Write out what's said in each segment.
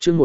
chương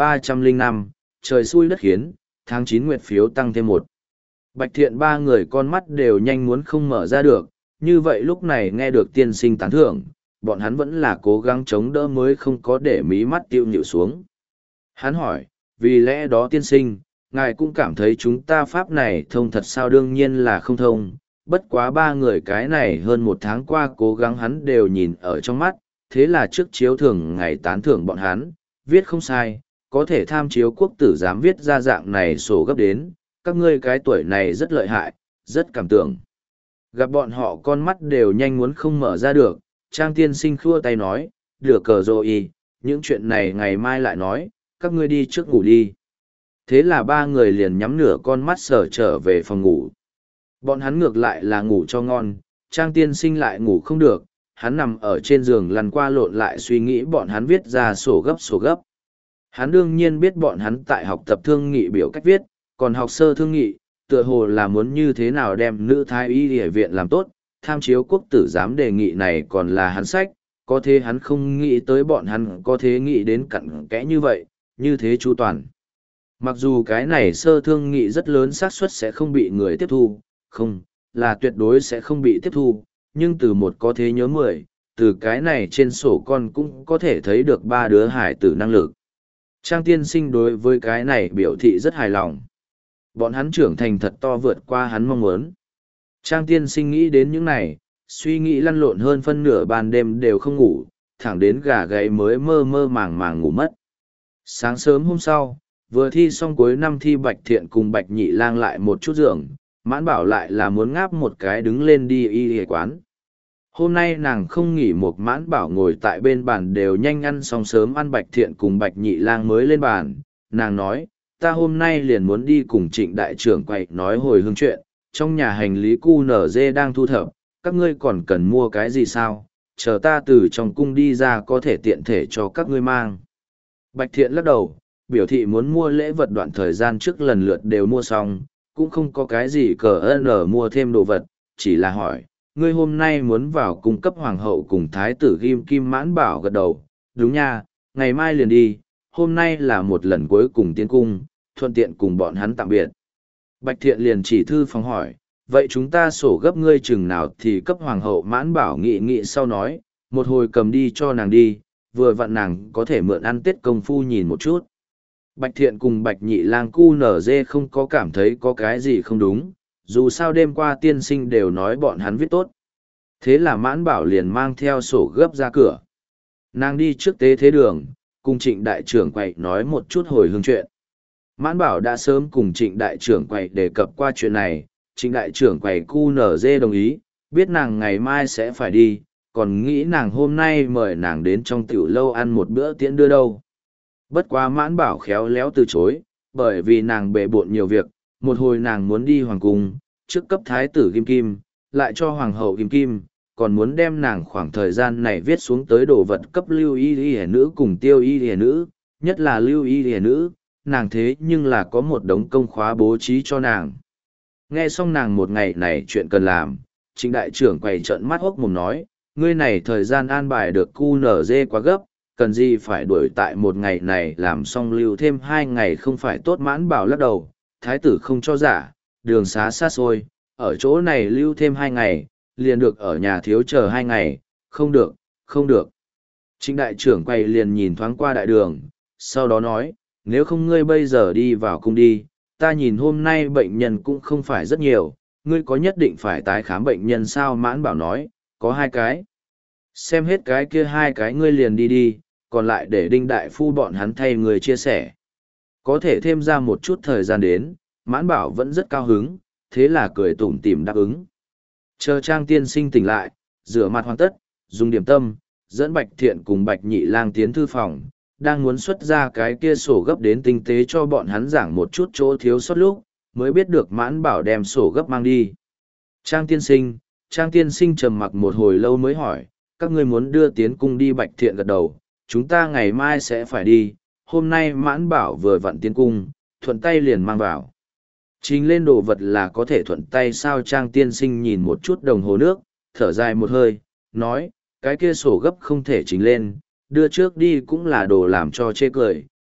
1305, trời xui đất khiến, tháng 9 nguyệt phiếu tăng thêm một. Bạch Thiện ba người con mắt đều nhanh muốn không mở ra được, như vậy lúc này nghe được tiên sinh tán thưởng, bọn hắn vẫn là cố gắng chống đỡ mới không có để mí mắt tiêu nhịu xuống. Hắn hỏi, vì lẽ đó tiên sinh, ngài cũng cảm thấy chúng ta pháp này thông thật sao? Đương nhiên là không thông, bất quá ba người cái này hơn một tháng qua cố gắng hắn đều nhìn ở trong mắt, thế là trước chiếu thường ngày tán thưởng bọn hắn, viết không sai, có thể tham chiếu quốc tử giám viết ra dạng này sổ gấp đến, các ngươi cái tuổi này rất lợi hại, rất cảm tưởng. Gặp bọn họ con mắt đều nhanh muốn không mở ra được, Trang tiên sinh khua tay nói, được cờ rồi, những chuyện này ngày mai lại nói, các ngươi đi trước ngủ đi. Thế là ba người liền nhắm nửa con mắt sở trở về phòng ngủ. Bọn hắn ngược lại là ngủ cho ngon, Trang tiên sinh lại ngủ không được, hắn nằm ở trên giường lăn qua lộn lại suy nghĩ bọn hắn viết ra sổ gấp. Hắn đương nhiên biết bọn hắn tại học tập thương nghị biểu cách viết, còn học sơ thương nghị, tựa hồ là muốn như thế nào đem nữ thái y y viện làm tốt, tham chiếu quốc tử giám đề nghị này còn là hắn sách, có thế hắn không nghĩ tới bọn hắn có thế nghĩ đến cặn kẽ như vậy, như thế chu toàn. Mặc dù cái này sơ thương nghị rất lớn xác suất sẽ không bị người tiếp thu, không, là tuyệt đối sẽ không bị tiếp thu, nhưng từ một có thế nhớ 10, từ cái này trên sổ con cũng có thể thấy được ba đứa hải tử năng lực. Trang tiên sinh đối với cái này biểu thị rất hài lòng. Bọn hắn trưởng thành thật to vượt qua hắn mong muốn. Trang tiên sinh nghĩ đến những này, suy nghĩ lăn lộn hơn phân nửa ban đêm đều không ngủ, thẳng đến gà gáy mới mơ mơ màng màng ngủ mất. Sáng sớm hôm sau, vừa thi xong cuối năm thi Bạch Thiện cùng Bạch Nhị Lang lại một chút giường, Mãn Bảo lại là muốn ngáp một cái đứng lên đi y y quán. Hôm nay nàng không nghỉ, một Mãn Bảo ngồi tại bên bàn đều nhanh ăn xong sớm ăn Bạch Thiện cùng Bạch Nhị Lang mới lên bàn. Nàng nói, ta hôm nay liền muốn đi cùng Trịnh đại trưởng quậy nói hồi hương chuyện, trong nhà hành lý QNZ đang thu thập, các ngươi còn cần mua cái gì sao, chờ ta từ trong cung đi ra có thể tiện thể cho các ngươi mang. Bạch Thiện lắc đầu, biểu thị muốn mua lễ vật đoạn thời gian trước lần lượt đều mua xong, cũng không có cái gì cờ nở mua thêm đồ vật, chỉ là hỏi, ngươi hôm nay muốn vào cung cấp hoàng hậu cùng thái tử Ghim Kim. Mãn Bảo gật đầu, đúng nha, ngày mai liền đi, hôm nay là một lần cuối cùng tiến cung, thuận tiện cùng bọn hắn tạm biệt. Bạch Thiện liền chỉ thư phòng hỏi, vậy chúng ta sổ gấp ngươi chừng nào thì cấp hoàng hậu? Mãn Bảo nghị sau nói, một hồi cầm đi cho nàng đi, vừa vặn nàng có thể mượn ăn Tết công phu nhìn một chút. Bạch Thiện cùng Bạch Nhị Lang QNZ không có cảm thấy có cái gì không đúng, dù sao đêm qua tiên sinh đều nói bọn hắn viết tốt. Thế là Mãn Bảo liền mang theo sổ gấp ra cửa. Nàng đi trước tế thế đường, cùng Trịnh đại trưởng quậy nói một chút hồi hương chuyện. Mãn Bảo đã sớm cùng Trịnh đại trưởng quậy đề cập qua chuyện này, Trịnh đại trưởng quậy QNZ đồng ý, biết nàng ngày mai sẽ phải đi, còn nghĩ nàng hôm nay mời nàng đến trong tiểu lâu ăn một bữa tiễn đưa đâu. Bất quá Mãn Bảo khéo léo từ chối, bởi vì nàng bề bộn nhiều việc, một hồi nàng muốn đi hoàng cung, trước cấp thái tử Ghim Kim, lại cho hoàng hậu Ghim Kim, còn muốn đem nàng khoảng thời gian này viết xuống tới đồ vật cấp Lưu Y Y nữ cùng Tiêu Y Y nữ, nhất là Lưu Y Y nữ, nàng thế nhưng là có một đống công khóa bố trí cho nàng. Nghe xong nàng một ngày này chuyện cần làm, Trịnh đại trưởng quầy trợn mắt hốc mồm nói, ngươi này thời gian an bài được QNZ quá gấp, cần gì phải đuổi tại một ngày này làm xong lưu thêm 2 ngày không phải tốt? Mãn Bảo lắc đầu, thái tử không cho giả, đường xá xa xôi, ở chỗ này lưu thêm 2 ngày, liền được ở nhà thiếu chờ 2 ngày, không được, không được. Trịnh đại trưởng quay liền nhìn thoáng qua đại đường, sau đó nói, nếu không ngươi bây giờ đi vào cung đi, ta nhìn hôm nay bệnh nhân cũng không phải rất nhiều, ngươi có nhất định phải tái khám bệnh nhân sao? Mãn Bảo nói, có 2 cái. Xem hết cái kia 2 cái ngươi liền đi đi, còn lại để Đinh đại phu bọn hắn thay người chia sẻ. Có thể thêm ra một chút thời gian đến, Mãn Bảo vẫn rất cao hứng, thế là cười tủm tỉm đáp ứng. Chờ Trang tiên sinh tỉnh lại, rửa mặt hoàn tất, dùng điểm tâm, dẫn Bạch Thiện cùng Bạch Nhị Lang tiến thư phòng, đang muốn xuất ra cái kia sổ gấp đến tinh tế cho bọn hắn giảng một chút chỗ thiếu sót lúc, mới biết được Mãn Bảo đem sổ gấp mang đi. Trang tiên sinh trầm mặc một hồi lâu mới hỏi, các ngươi muốn đưa tiến cung đi? Bạch Thiện gật đầu, chúng ta ngày mai sẽ phải đi, hôm nay Mãn Bảo vừa vặn tiến cung, thuận tay liền mang vào. Trình lên đồ vật là có thể thuận tay sao? Trang tiên sinh nhìn một chút đồng hồ nước, thở dài một hơi, nói, cái kia sổ gấp không thể trình lên, đưa trước đi cũng là đồ làm cho chê cười,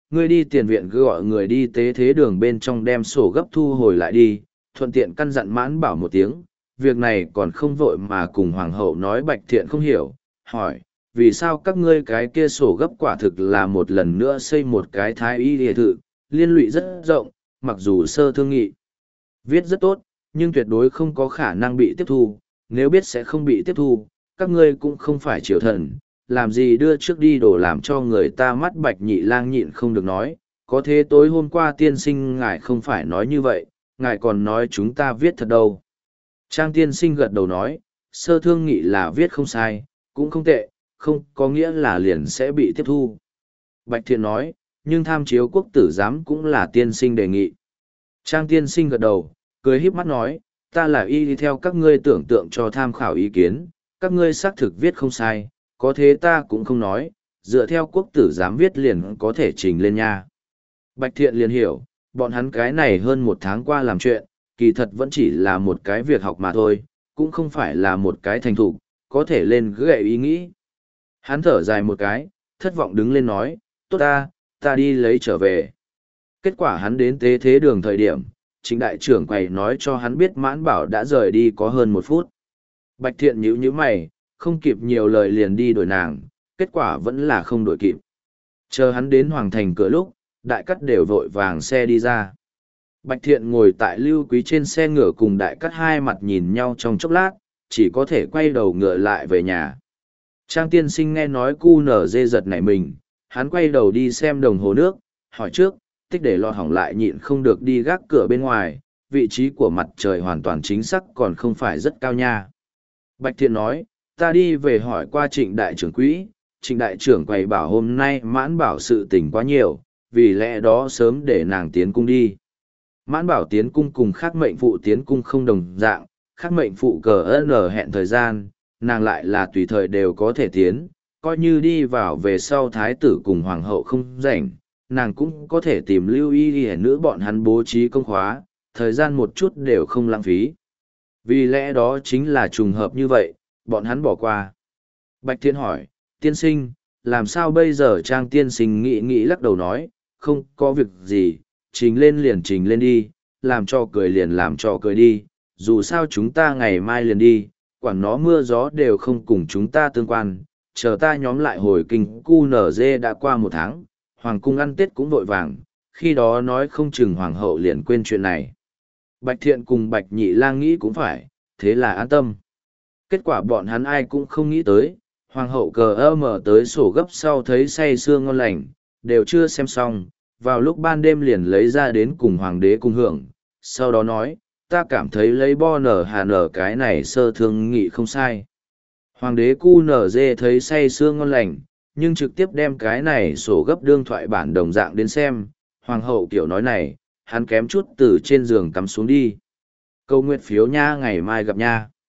ngươi đi tiền viện gọi người đi tế thế đường bên trong đem sổ gấp thu hồi lại đi, thuận tiện căn dặn Mãn Bảo một tiếng, việc này còn không vội mà cùng hoàng hậu nói. Bạch Thiện không hiểu, hỏi, vì sao các ngươi cái kia sổ gấp quả thực là một lần nữa xây một cái thái y địa thự, liên lụy rất rộng, mặc dù Sơ Thương Nghị viết rất tốt, nhưng tuyệt đối không có khả năng bị tiếp thu, nếu biết sẽ không bị tiếp thu, các ngươi cũng không phải triều thần, làm gì đưa trước đi đổ làm cho người ta mắt. Bạch Nhị Lang nhịn không được nói, có thế tối hôm qua tiên sinh ngài không phải nói như vậy, ngài còn nói chúng ta viết thật đâu. Trang tiên sinh gật đầu nói, Sơ Thương Nghị là viết không sai, cũng không tệ, không có nghĩa là liền sẽ bị tiếp thu. Bạch Thiện nói, nhưng tham chiếu quốc tử giám cũng là tiên sinh đề nghị. Trang tiên sinh gật đầu, cười híp mắt nói, ta là y theo các ngươi tưởng tượng cho tham khảo ý kiến, các ngươi xác thực viết không sai, có thế ta cũng không nói, dựa theo quốc tử giám viết liền có thể trình lên nha. Bạch Thiện liền hiểu, bọn hắn cái này hơn một tháng qua làm chuyện, kỳ thật vẫn chỉ là một cái việc học mà thôi, cũng không phải là một cái thành thục, có thể lên gậy ý nghĩ. Hắn thở dài một cái, thất vọng đứng lên nói, tốt ta đi lấy trở về. Kết quả hắn đến tế thế đường thời điểm, Trịnh đại trưởng quầy nói cho hắn biết Mãn Bảo đã rời đi có hơn 1 phút. Bạch Thiện nhíu nhíu mày, không kịp nhiều lời liền đi đuổi nàng, kết quả vẫn là không đuổi kịp. Chờ hắn đến Hoàng Thành cửa lúc, Đại Cắt đều vội vàng xe đi ra. Bạch Thiện ngồi tại Lưu Quý trên xe ngựa cùng Đại Cắt hai mặt nhìn nhau trong chốc lát, chỉ có thể quay đầu ngựa lại về nhà. Trang tiên sinh nghe nói cu nở dê giật nảy mình, hắn quay đầu đi xem đồng hồ nước, hỏi trước, tích để lo hỏng lại nhịn không được đi gác cửa bên ngoài, vị trí của mặt trời hoàn toàn chính xác còn không phải rất cao nha. Bạch Thiện nói, ta đi về hỏi qua Trịnh đại trưởng quỹ, Trịnh đại trưởng quầy bảo hôm nay Mãn Bảo sự tình quá nhiều, vì lẽ đó sớm để nàng tiến cung đi. Mãn Bảo tiến cung cùng khác mệnh phụ tiến cung không đồng dạng, khác mệnh phụ cờ n hẹn thời gian, nàng lại là tùy thời đều có thể tiến, coi như đi vào về sau thái tử cùng hoàng hậu không rảnh, nàng cũng có thể tìm lưu y y nữ bọn hắn bố trí công khóa, thời gian một chút đều không lãng phí. Vì lẽ đó chính là trùng hợp như vậy, bọn hắn bỏ qua. Bạch Thiện hỏi, tiên sinh, làm sao bây giờ? Trang tiên sinh nghĩ lắc đầu nói, không có việc gì, trình lên liền trình lên đi, làm cho cười liền làm cho cười đi, dù sao chúng ta ngày mai liền đi, quản nó mưa gió đều không cùng chúng ta tương quan, chờ ta nhóm lại hồi kinh cu nở dê đã qua 1 tháng, hoàng cung ăn tết cũng vội vàng, khi đó nói không chừng hoàng hậu liền quên chuyện này. Bạch Thiện cùng Bạch Nhị Lang nghĩ cũng phải, thế là an tâm. Kết quả bọn hắn ai cũng không nghĩ tới, hoàng hậu cờ mở tới sổ gấp sau thấy say sưa ngon lành, đều chưa xem xong, vào lúc ban đêm liền lấy ra đến cùng hoàng đế cùng hưởng, sau đó nói, ta cảm thấy lấy bo nở hà nở cái này Sơ Thương Nghị không sai. Hoàng đế cu nở dê thấy say sưa ngon lành, nhưng trực tiếp đem cái này sổ gấp đương thoại bản đồng dạng đến xem, hoàng hậu kiểu nói này, hắn kém chút từ trên giường cắm xuống đi. Câu nguyện phiếu nha, ngày mai gặp nha.